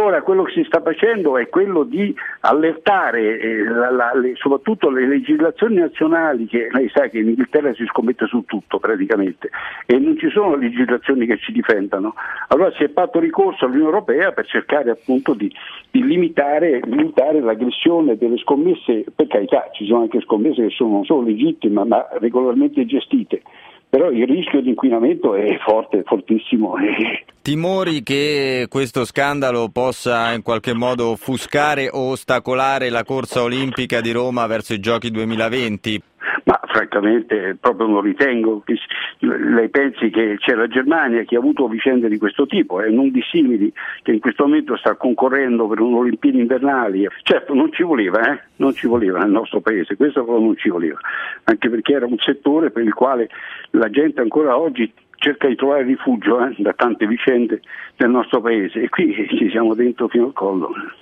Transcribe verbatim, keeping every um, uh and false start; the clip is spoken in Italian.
Allora quello che si sta facendo è quello di allertare eh, la, la, le, soprattutto le legislazioni nazionali, che lei sa che in Inghilterra si scommette su tutto praticamente e non ci sono legislazioni che ci difendano. Allora si è fatto ricorso all'Unione Europea per cercare appunto di, di limitare, limitare l'aggressione delle scommesse. Per carità, ci sono anche scommesse che sono non solo legittime ma regolarmente gestite, però il rischio di inquinamento è forte, fortissimo. Timori che questo scandalo possa in qualche modo offuscare o ostacolare la corsa olimpica di Roma verso i Giochi duemilaventi? Ma francamente proprio non ritengo. Lei pensi che c'è la Germania che ha avuto vicende di questo tipo, eh, non dissimili, che in questo momento sta concorrendo per un'Olimpiadi invernali. Certo non ci voleva, eh? non ci voleva nel nostro paese, questo però non ci voleva, anche perché era un settore per il quale la gente ancora oggi cerca di trovare rifugio eh, da tante vicende del nostro paese e qui ci siamo dentro fino al collo.